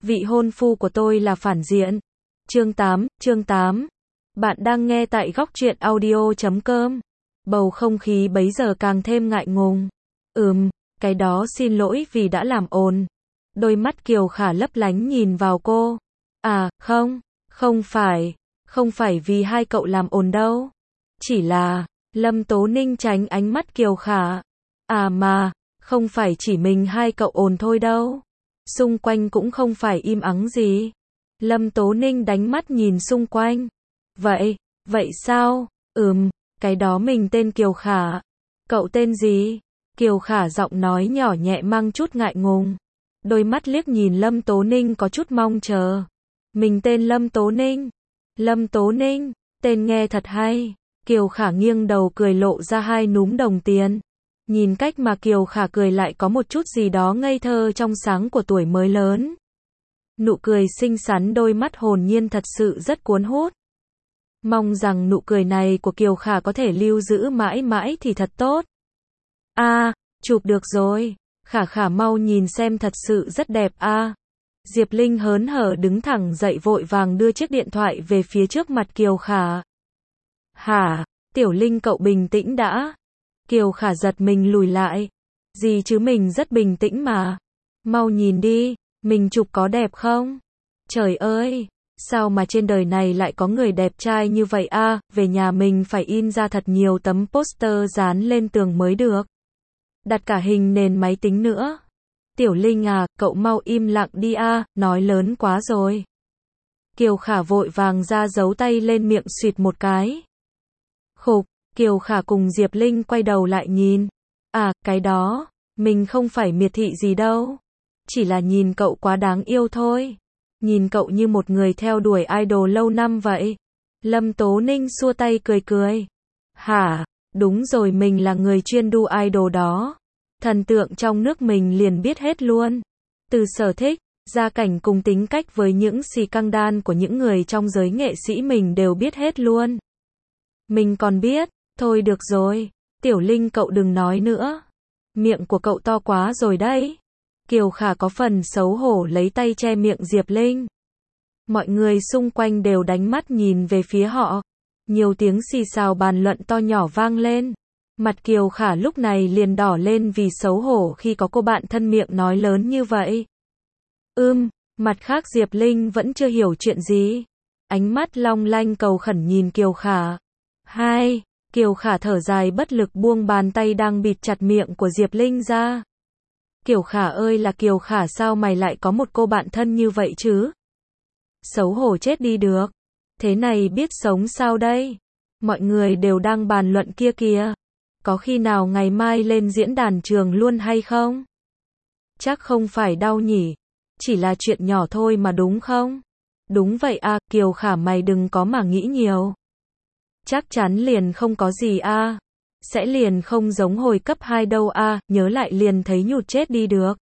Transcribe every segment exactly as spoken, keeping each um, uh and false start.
vị hôn phu của tôi là phản diện. Chương tám, chương tám. Bạn đang nghe tại góc truyện audio chấm com. Bầu không khí bấy giờ càng thêm ngại ngùng. Ừm, cái đó xin lỗi vì đã làm ồn. Đôi mắt Kiều Khả lấp lánh nhìn vào cô. À, không, không phải, không phải vì hai cậu làm ồn đâu. Chỉ là, Lâm Tố Ninh tránh ánh mắt Kiều Khả. À mà, không phải chỉ mình hai cậu ồn thôi đâu. Xung quanh cũng không phải im ắng gì. Lâm Tố Ninh đánh mắt nhìn xung quanh. Vậy, vậy sao? Ừm, cái đó mình tên Kiều Khả. Cậu tên gì? Kiều Khả giọng nói nhỏ nhẹ mang chút ngại ngùng. Đôi mắt liếc nhìn Lâm Tố Ninh có chút mong chờ. Mình tên Lâm Tố Ninh. Lâm Tố Ninh, tên nghe thật hay. Kiều Khả nghiêng đầu cười lộ ra hai núm đồng tiền. Nhìn cách mà Kiều Khả cười lại có một chút gì đó ngây thơ trong sáng của tuổi mới lớn. Nụ cười xinh xắn đôi mắt hồn nhiên thật sự rất cuốn hút. Mong rằng nụ cười này của Kiều Khả có thể lưu giữ mãi mãi thì thật tốt. A, à, chụp được rồi. Khả Khả mau nhìn xem thật sự rất đẹp a. À. Diệp Linh hớn hở đứng thẳng dậy vội vàng đưa chiếc điện thoại về phía trước mặt Kiều Khả. Hả, Tiểu Linh cậu bình tĩnh đã. Kiều Khả giật mình lùi lại. Gì chứ mình rất bình tĩnh mà. Mau nhìn đi, mình chụp có đẹp không? Trời ơi, sao mà trên đời này lại có người đẹp trai như vậy a? À, về nhà mình phải in ra thật nhiều tấm poster dán lên tường mới được. Đặt cả hình nền máy tính nữa. Tiểu Linh à, cậu mau im lặng đi a, à, nói lớn quá rồi. Kiều Khả vội vàng ra giấu tay lên miệng xuyệt một cái. Khục, Kiều Khả cùng Diệp Linh quay đầu lại nhìn. À, cái đó, mình không phải miệt thị gì đâu. Chỉ là nhìn cậu quá đáng yêu thôi. Nhìn cậu như một người theo đuổi idol lâu năm vậy. Lâm Tố Ninh xua tay cười cười. Hả, đúng rồi mình là người chuyên đu idol đó. Thần tượng trong nước mình liền biết hết luôn. Từ sở thích, gia cảnh cùng tính cách với những xì căng đan của những người trong giới nghệ sĩ mình đều biết hết luôn. Mình còn biết, thôi được rồi, Tiểu Linh cậu đừng nói nữa. Miệng của cậu to quá rồi đấy. Kiều Khả có phần xấu hổ lấy tay che miệng Diệp Linh. Mọi người xung quanh đều đánh mắt nhìn về phía họ. Nhiều tiếng xì xào bàn luận to nhỏ vang lên. Mặt Kiều Khả lúc này liền đỏ lên vì xấu hổ khi có cô bạn thân miệng nói lớn như vậy. Ưm, mặt khác Diệp Linh vẫn chưa hiểu chuyện gì. Ánh mắt long lanh cầu khẩn nhìn Kiều Khả. Hai, Kiều Khả thở dài bất lực buông bàn tay đang bịt chặt miệng của Diệp Linh ra. Kiều Khả ơi là Kiều Khả, sao mày lại có một cô bạn thân như vậy chứ? Xấu hổ chết đi được. Thế này biết sống sao đây? Mọi người đều đang bàn luận kia kìa. Có khi nào ngày mai lên diễn đàn trường luôn hay không? Chắc không phải đâu nhỉ. Chỉ là chuyện nhỏ thôi mà đúng không? Đúng vậy à, Kiều Khả mày đừng có mà nghĩ nhiều. Chắc chắn liền không có gì a. À. Sẽ liền không giống hồi cấp hai đâu a, à, nhớ lại liền thấy nhụt chết đi được.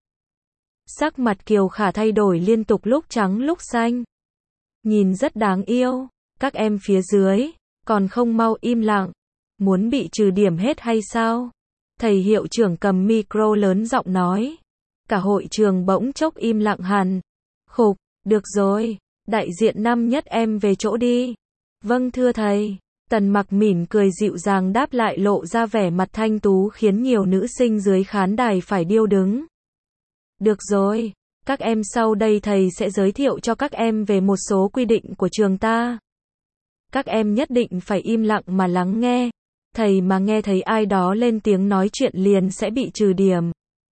Sắc mặt Kiều Khả thay đổi liên tục lúc trắng lúc xanh. Nhìn rất đáng yêu. Các em phía dưới, còn không mau im lặng. Muốn bị trừ điểm hết hay sao? Thầy hiệu trưởng cầm micro lớn giọng nói. Cả hội trường bỗng chốc im lặng hẳn. Khục, được rồi, đại diện năm nhất em về chỗ đi. Vâng thưa thầy. Tần Mặc mỉm cười dịu dàng đáp lại lộ ra vẻ mặt thanh tú khiến nhiều nữ sinh dưới khán đài phải điêu đứng. Được rồi, các em sau đây thầy sẽ giới thiệu cho các em về một số quy định của trường ta. Các em nhất định phải im lặng mà lắng nghe. Thầy mà nghe thấy ai đó lên tiếng nói chuyện liền sẽ bị trừ điểm.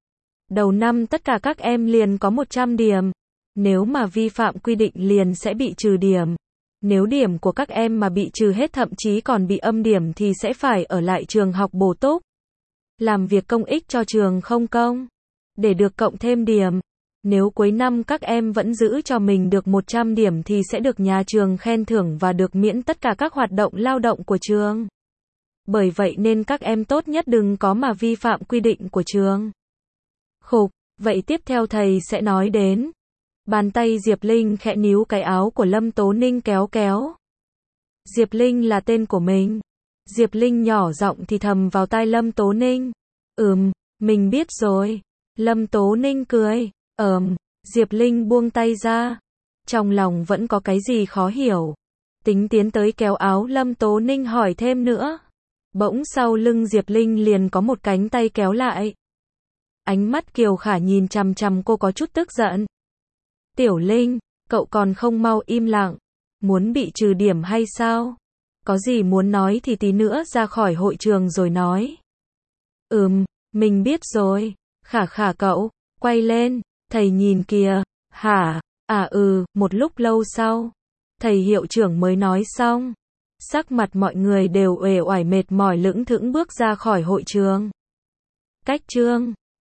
Đầu năm tất cả các em liền có một trăm điểm. Nếu mà vi phạm quy định liền sẽ bị trừ điểm. Nếu điểm của các em mà bị trừ hết thậm chí còn bị âm điểm thì sẽ phải ở lại trường học bổ túc. Làm việc công ích cho trường không công. Để được cộng thêm điểm. Nếu cuối năm các em vẫn giữ cho mình được một trăm điểm thì sẽ được nhà trường khen thưởng và được miễn tất cả các hoạt động lao động của trường. Bởi vậy nên các em tốt nhất đừng có mà vi phạm quy định của trường. Khục, vậy tiếp theo thầy sẽ nói đến. Bàn tay Diệp Linh khẽ níu cái áo của Lâm Tố Ninh kéo kéo. Diệp Linh là tên của mình. Diệp Linh nhỏ giọng thì thầm vào tai Lâm Tố Ninh. Ừm, mình biết rồi. Lâm Tố Ninh cười. Ờm, Diệp Linh buông tay ra. Trong lòng vẫn có cái gì khó hiểu. Tính tiến tới kéo áo Lâm Tố Ninh hỏi thêm nữa. Bỗng sau lưng Diệp Linh liền có một cánh tay kéo lại. Ánh mắt Kiều Khả nhìn chằm chằm cô có chút tức giận. Tiểu Linh, cậu còn không mau im lặng. Muốn bị trừ điểm hay sao? Có gì muốn nói thì tí nữa ra khỏi hội trường rồi nói. Ừm, mình biết rồi. Khả Khả cậu, quay lên, thầy nhìn kìa. Hả? À ừ, một lúc lâu sau, thầy hiệu trưởng mới nói xong. Sắc mặt mọi người đều uể oải mệt mỏi lững thững bước ra khỏi hội trường. Cách chương